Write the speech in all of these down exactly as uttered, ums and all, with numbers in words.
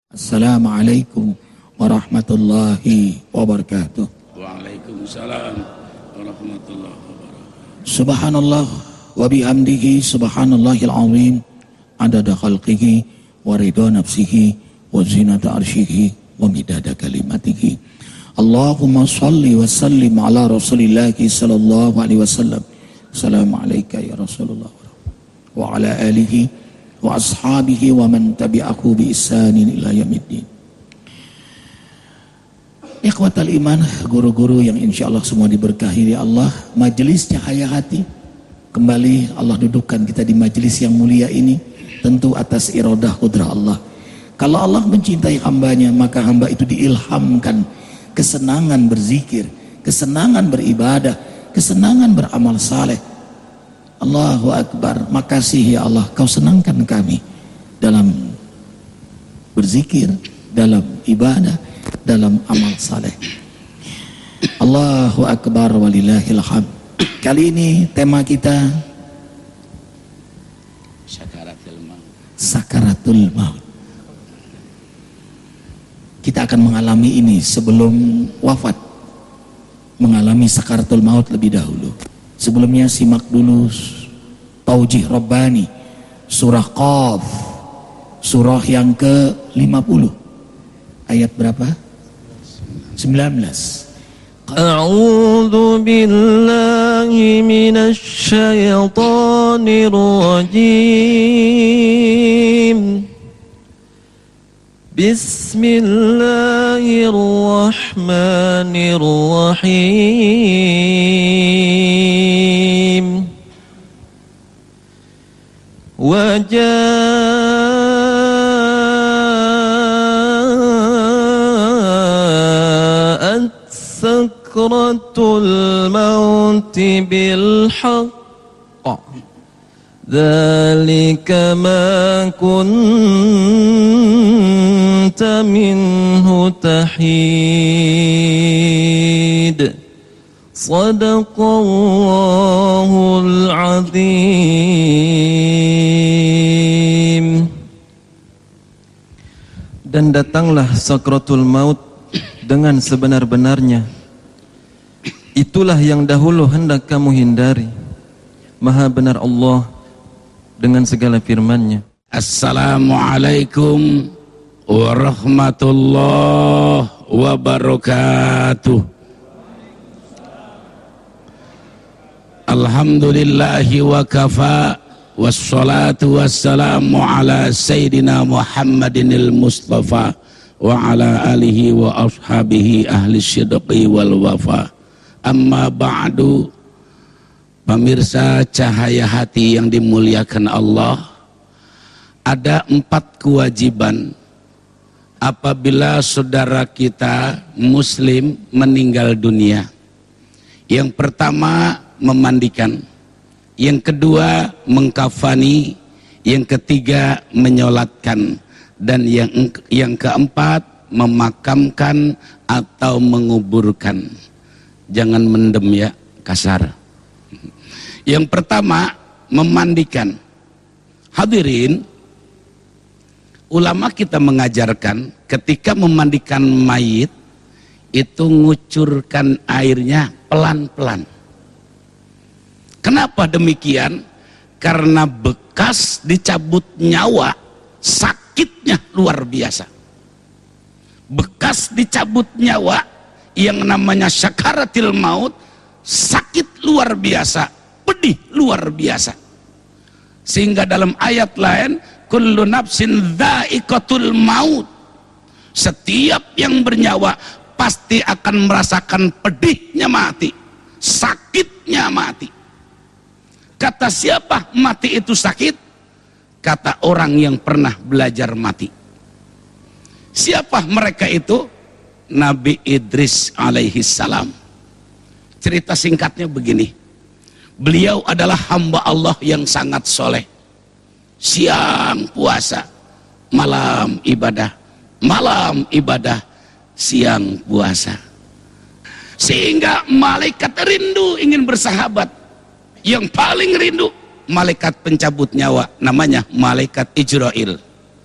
Assalamualaikum warahmatullahi wabarakatuh. Waalaikumsalam warahmatullahi wabarakatuh. Subhanallah wa bihamdihi subhanallahil azim adada khalqihi wa ridha nafsihi wa zinata arshihi wa midada kalimatihi. Allahumma salli wa sallim ala rasulillahi sallallahu alaihi wasallam. Assalamualaikum ya Rasulullah wa ala alihi wa ashabihi wa man tabi'ahu bi ihsanin ila yaumiddin. Ikhwatal iman, guru-guru yang insya Allah semua diberkahi oleh Allah, majelis cahaya hati. Kembali Allah dudukkan kita di majelis yang mulia ini, tentu atas iradah qudrah Allah. Kalau Allah mencintai hambanya, maka hamba itu diilhamkan kesenangan berzikir, kesenangan beribadah, kesenangan beramal saleh. Allahu Akbar, makasih ya Allah, kau senangkan kami dalam berzikir, dalam ibadah, dalam amal saleh. Allahu Akbar walillahil hamd. Kali ini tema kita Sakaratul maut. Sakaratul maut. Kita akan mengalami ini sebelum wafat, mengalami sakaratul maut lebih dahulu. Sebelumnya simak dulu Taujih Rabbani surah Qaf, surah yang ke lima puluh, ayat berapa? sembilan belas. A'udzu billahi minasy syaithanir rajim. Bismillahirrahmanirrahim. Waja'at sakratul mauti bil haqq. Dzalika ma kunta minhu tahid. Shadaqallahul azim. Dan datanglah sakratul maut dengan sebenar-benarnya. Itulah yang dahulu hendak kamu hindari. Maha benar Allah dengan segala firman-Nya. Assalamualaikum warahmatullahi wabarakatuh. Alhamdulillahi wa kafa, wassalatu wassalamu ala sayyidina Muhammadinil Mustafa wa ala alihi wa ashabihi ahli syidqi wal wafa. Amma ba'du. Pemirsa cahaya hati yang dimuliakan Allah, ada empat kewajiban apabila saudara kita muslim meninggal dunia. Yang pertama memandikan, yang kedua mengkafani, yang ketiga menyolatkan, dan yang yang keempat memakamkan atau menguburkan. Jangan mendem ya, kasar. Yang pertama memandikan. Hadirin, ulama kita mengajarkan ketika memandikan mayit itu ngucurkan airnya pelan-pelan. Kenapa demikian? Karena bekas dicabut nyawa sakitnya luar biasa. Bekas dicabut nyawa yang namanya sakaratil maut sakit luar biasa, pedih luar biasa. Sehingga dalam ayat lain, kullu nafsin dha'iqatul maut, setiap yang bernyawa pasti akan merasakan pedihnya mati, sakitnya mati. Kata siapa mati itu sakit? Kata orang yang pernah belajar mati. Siapa mereka itu? Nabi Idris alaihi salam. Cerita singkatnya begini. Beliau adalah hamba Allah yang sangat soleh. Siang puasa, malam ibadah, malam ibadah, siang puasa. Sehingga malaikat rindu ingin bersahabat. Yang paling rindu malaikat pencabut nyawa, namanya malaikat Ijrail.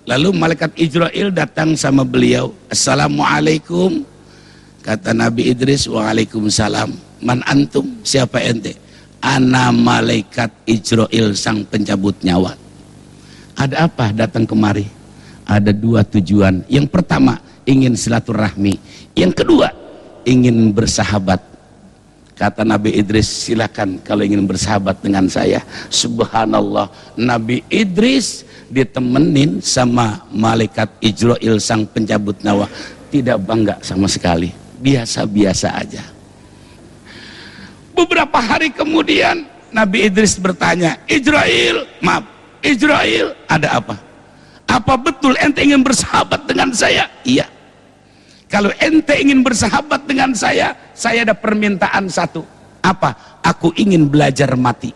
Lalu malaikat Israil datang sama beliau. Assalamualaikum. Kata Nabi Idris, waalaikumsalam. Man antum? Siapa ente? Ana malaikat Israil, sang pencabut nyawa. Ada apa datang kemari? Ada dua tujuan. Yang pertama, ingin silaturahmi. Yang kedua, ingin bersahabat. Kata Nabi Idris, silakan kalau ingin bersahabat dengan saya. Subhanallah, Nabi Idris ditemenin sama malaikat Israil, sang pencabut nyawa, tidak bangga sama sekali, biasa-biasa aja. Beberapa hari kemudian Nabi Idris bertanya, Israil, maaf, Israil, ada apa? Apa betul ente ingin bersahabat dengan saya? Iya. Kalau ente ingin bersahabat dengan saya, saya ada permintaan satu. Apa? Aku ingin belajar mati.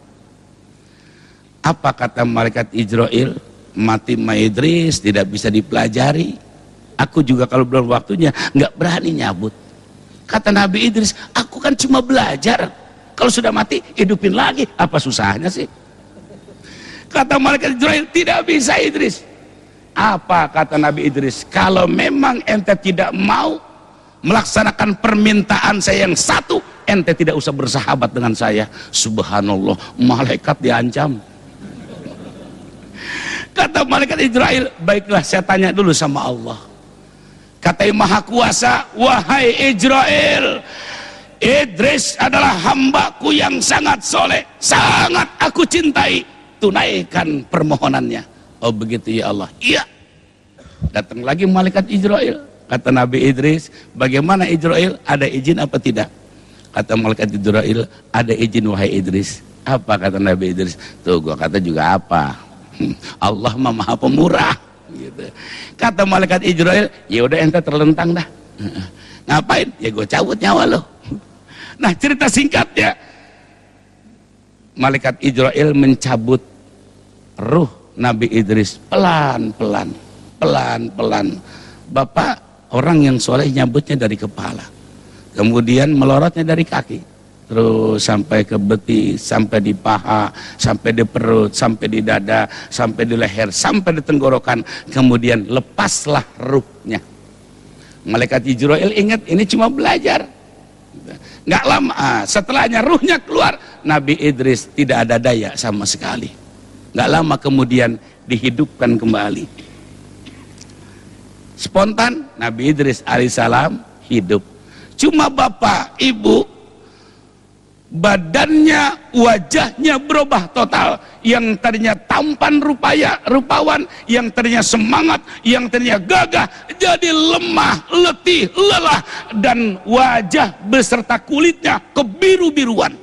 Apa kata malaikat Israil? Mati ma Idris tidak bisa dipelajari. Aku juga kalau belum waktunya nggak berani nyabut. Kata Nabi Idris, aku kan cuma belajar. Kalau sudah mati, hidupin lagi. Apa susahnya sih? Kata malaikat Israil, tidak bisa Idris. Apa kata Nabi Idris? Kalau memang ente tidak mau melaksanakan permintaan saya yang satu, ente tidak usah bersahabat dengan saya. Subhanallah, malaikat diancam. Kata malaikat Israil, baiklah saya tanya dulu sama Allah. Kata yang Maha Kuasa, wahai Israil, Idris adalah hambaku yang sangat soleh, sangat aku cintai, tunaikan permohonannya. Oh begitu ya Allah. Iya. Datang lagi malaikat Israil. Kata Nabi Idris, bagaimana Israil? Ada izin apa tidak? Kata malaikat Israil, ada izin wahai Idris. Apa kata Nabi Idris? Tuh gua kata juga apa? Allah mah maha pemurah. Gitu. Kata malaikat Israil, ya udah ente terlentang dah. Ngapain? Ya gue cabut nyawa lo. Nah cerita singkatnya, malaikat Israil mencabut ruh Nabi Idris pelan-pelan, pelan-pelan. Bapak orang yang soleh nyabutnya dari kepala, kemudian melorotnya dari kaki, terus sampai ke betis, sampai di paha, sampai di perut, sampai di dada, sampai di leher, sampai di tenggorokan, kemudian lepaslah ruhnya. Malaikat Israil ingat ini cuma belajar, nggak lama setelahnya ruhnya keluar, Nabi Idris tidak ada daya sama sekali. Nggak lama kemudian dihidupkan kembali. Spontan Nabi Idris alaihissalam hidup. Cuma bapak ibu badannya, wajahnya berubah total. Yang tadinya tampan rupaya, rupawan, yang tadinya semangat, yang tadinya gagah, jadi lemah, letih, lelah, dan wajah beserta kulitnya kebiru-biruan.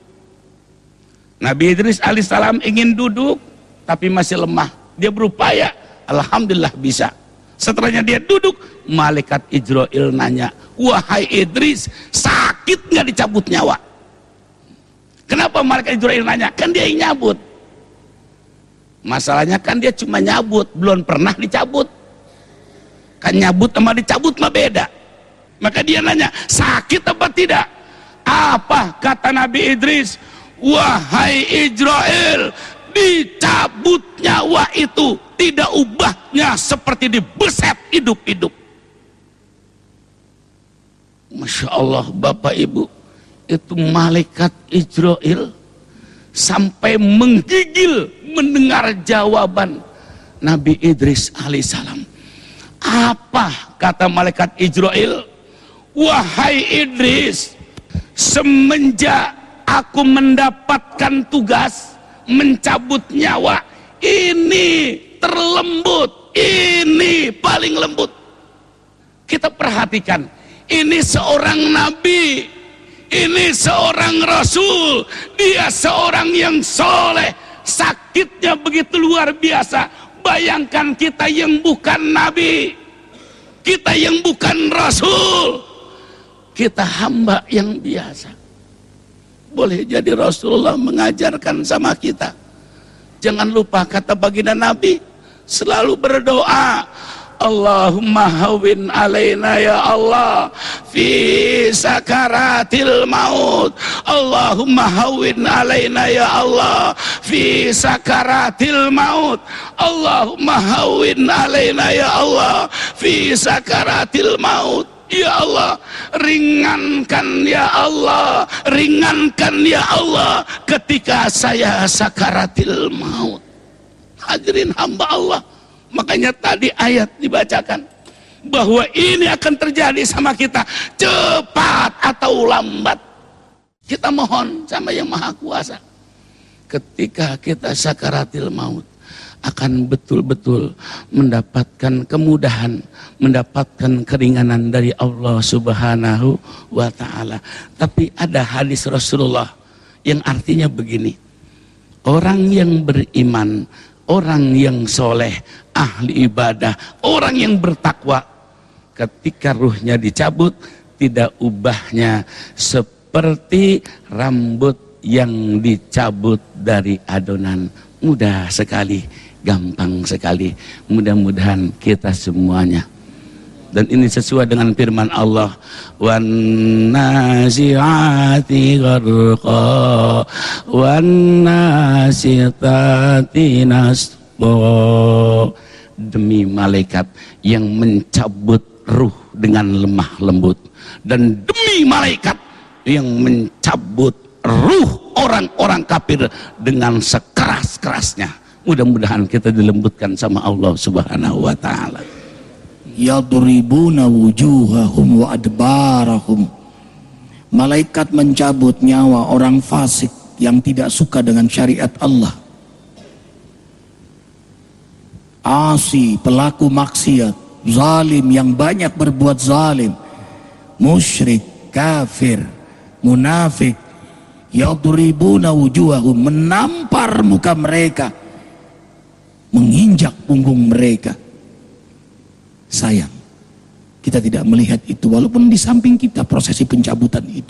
Nabi Idris alaihissalam ingin duduk tapi masih lemah, dia berupaya, alhamdulillah bisa. Setelahnya dia duduk, malaikat Israil nanya, wahai Idris, sakit nggak dicabut nyawa? Kenapa malaikat Israil nanya? Kan dia yang nyabut. Masalahnya kan dia cuma nyabut, belum pernah dicabut. Kan nyabut sama dicabut mah beda. Maka dia nanya, sakit apa tidak? Apa kata Nabi Idris? Wahai Israil, dicabut nyawa itu tidak ubahnya seperti dibeset hidup-hidup. Masya Allah Bapak Ibu, itu malaikat Israil sampai menggigil mendengar jawaban Nabi Idris alaihissalam. Apa kata malaikat Israil? Wahai Idris, semenjak aku mendapatkan tugas mencabut nyawa, ini terlembut, ini paling lembut. Kita perhatikan, ini seorang nabi, ini seorang rasul, dia seorang yang soleh, sakitnya begitu luar biasa. Bayangkan kita yang bukan nabi, kita yang bukan rasul, kita hamba yang biasa. Boleh jadi Rasulullah mengajarkan sama kita, jangan lupa kata baginda Nabi, selalu berdoa, Allahumma hawin alaina ya Allah, fi sakaratil maut. Allahumma hawwin alaina ya Allah fi sakaratil maut. Allahumma hawwin alaina ya Allah fi sakaratil maut. Ya Allah, ringankan ya Allah, ringankan ya Allah ketika saya sakaratil maut. Hadirin hamba Allah, makanya tadi ayat dibacakan bahwa ini akan terjadi sama kita, cepat atau lambat. Kita mohon sama Yang Maha Kuasa, ketika kita sakaratil maut akan betul-betul mendapatkan kemudahan, mendapatkan keringanan dari Allah Subhanahu wa ta'ala. Tapi ada hadis Rasulullah yang artinya begini, orang yang beriman, orang yang soleh, ahli ibadah, orang yang bertakwa, ketika ruhnya dicabut, tidak ubahnya seperti rambut yang dicabut dari adonan. Mudah sekali, gampang sekali. Mudah-mudahan kita semuanya. Dan ini sesuai dengan firman Allah, wan nazi'ati gharqa wan nasitati nasqa. Demi malaikat yang mencabut ruh dengan lemah lembut, dan demi malaikat yang mencabut ruh orang-orang kafir dengan sekeras-kerasnya. Mudah-mudahan kita dilembutkan sama Allah Subhanahu wa ta'ala. Yadribuna wujuhahum wa adbarahum. Malaikat mencabut nyawa orang fasik yang tidak suka dengan syariat Allah. Asi, pelaku maksiat, zalim yang banyak berbuat zalim, musyrik, kafir, munafik. Yadribuna wujuhahum, menampar muka mereka, menginjak punggung mereka. Sayang, kita tidak melihat itu, walaupun di samping kita prosesi pencabutan itu.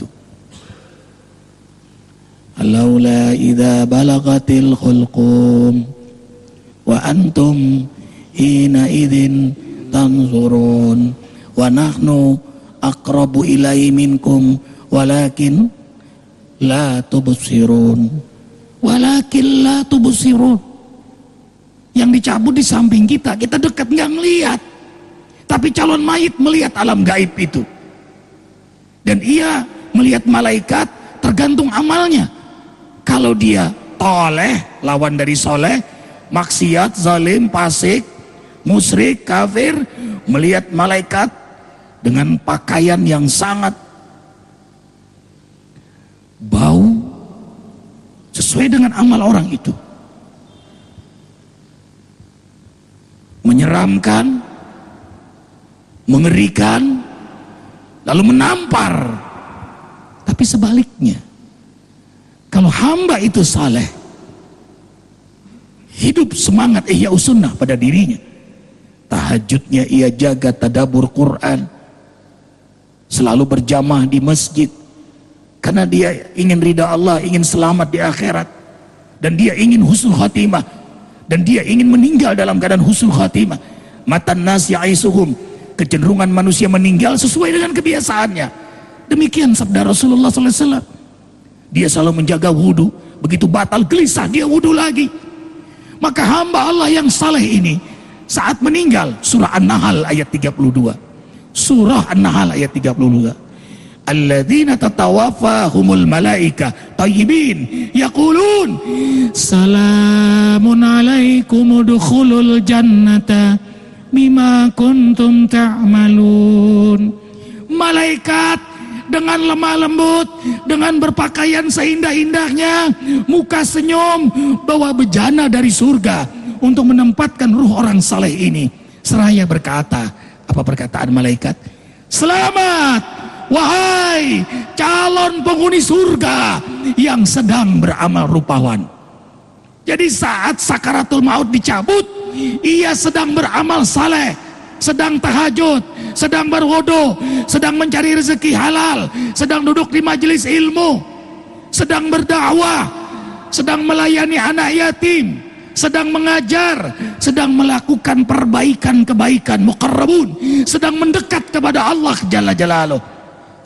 Alaula idza balagatil khulqum wa antum hina idzin tanzurun wa nahnu aqrabu ilaihi minkum walakin la tubsirun, walakin la tubsirun. Yang dicabut di samping kita, kita dekat nggak ngelihat, tapi calon mayit melihat alam gaib itu, dan ia melihat malaikat tergantung amalnya. Kalau dia toleh, lawan dari soleh, maksiat, zalim, fasik, musyrik, kafir, melihat malaikat dengan pakaian yang sangat bau sesuai dengan amal orang itu, menyeramkan, mengerikan, lalu menampar. Tapi sebaliknya, kalau hamba itu saleh, hidup semangat ihya sunnah pada dirinya, tahajudnya ia jaga, tadabur Quran, selalu berjamaah di masjid, karena dia ingin ridha Allah, ingin selamat di akhirat, dan dia ingin husnul khatimah, dan dia ingin meninggal dalam keadaan husnul khatimah. Matan nasi aisuhum, kecenderungan manusia meninggal sesuai dengan kebiasaannya. Demikian sabda Rasulullah sallallahu alaihi wasallam. Dia selalu menjaga wudu, begitu batal gelisah dia wudu lagi. Maka hamba Allah yang saleh ini saat meninggal, surah An-Nahl ayat tiga puluh dua, surah An-Nahl ayat tiga puluh dua, alladzina tatawaffahumul malaika tayyibin yaqulun salamun alaikum udkhulul jannata bima kuntum ta'malun. Malaikat dengan lemah lembut, dengan berpakaian seindah-indahnya, muka senyum, bawa bejana dari surga untuk menempatkan ruh orang saleh ini. Seraya berkata, apa perkataan malaikat? Selamat wahai calon penghuni surga yang sedang beramal rupawan. Jadi saat sakaratul maut dicabut, ia sedang beramal saleh, sedang tahajud, sedang berwudu, sedang mencari rezeki halal, sedang duduk di majelis ilmu, sedang berdakwah, sedang melayani anak yatim, sedang mengajar, sedang melakukan perbaikan kebaikan, muqarrabun, sedang mendekat kepada Allah Jalla Jalaluh.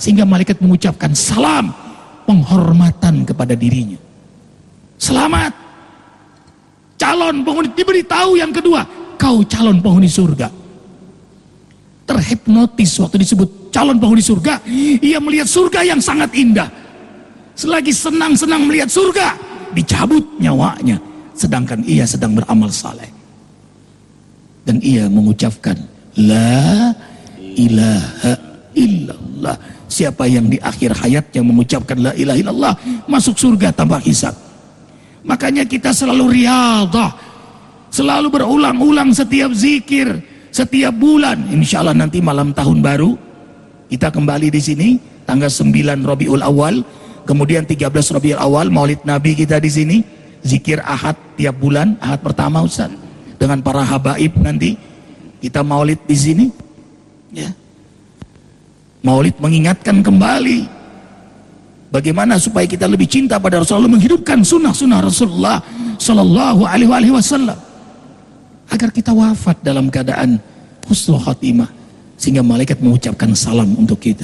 sehingga malaikat mengucapkan salam penghormatan kepada dirinya. Selamat, calon penghuni. Diberitahu yang kedua, kau calon penghuni surga. Terhipnotis waktu disebut calon penghuni surga, ia melihat surga yang sangat indah. Selagi senang-senang melihat surga, dicabut nyawanya, sedangkan ia sedang beramal saleh. Dan ia mengucapkan la ilaha illallah. Siapa yang di akhir hayatnya mengucapkan la ilaha illallah, masuk surga tanpa hisab. Makanya kita selalu riyadhah, selalu berulang-ulang setiap zikir, setiap bulan. Insya Allah nanti malam tahun baru kita kembali di sini tanggal sembilan Rabiul Awal, kemudian tiga belas Rabiul Awal Maulid Nabi kita di sini, zikir Ahad tiap bulan, Ahad pertama Ustaz, dengan para habaib nanti kita maulid di sini. Ya. Maulid mengingatkan kembali bagaimana supaya kita lebih cinta pada Rasulullah, menghidupkan sunnah-sunnah Rasulullah Sallallahu Alaihi Wasallam, agar kita wafat dalam keadaan husnul khatimah, sehingga malaikat mengucapkan salam untuk kita.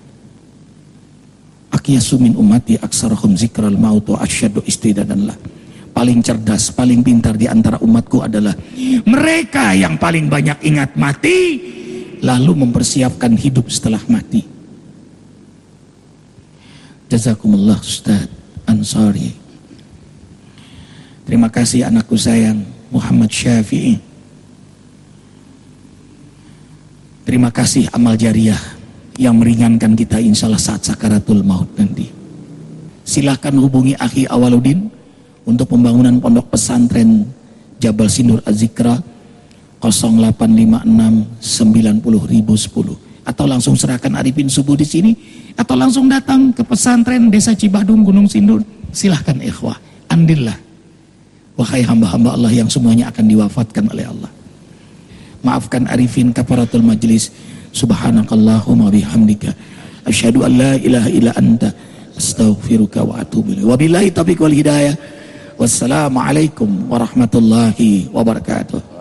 Aqyasu min ummati aksarahum zikral maut wa asyaddu istidadan lah. Paling cerdas, paling pintar di antara umatku adalah mereka yang paling banyak ingat mati, lalu mempersiapkan hidup setelah mati. Jazakumullah Ustaz Ansari. Terima kasih anakku sayang Muhammad Syafi'i. Terima kasih amal jariah yang meringankan kita insya Allah saat sakaratul maut nanti. Silahkan hubungi Akhi Awaludin untuk pembangunan pondok pesantren Jabal Sindur Az-Zikra nol delapan lima enam sembilan nol satu nol, atau langsung serahkan Arifin subuh di sini, atau langsung datang ke pesantren Desa Cibadung Gunung Sindur. Silahkan ikhwah, andillah wahai hamba-hamba Allah yang semuanya akan diwafatkan oleh Allah. Maafkan Arifin kafaratul majlis. Subhanakallahumma bihamdika asyhadu an la ilaha illa anta astaghfiruka wa atubu ilaik. Wabillahi taufiq wal hidayah. Wassalamualaikum warahmatullahi wabarakatuh.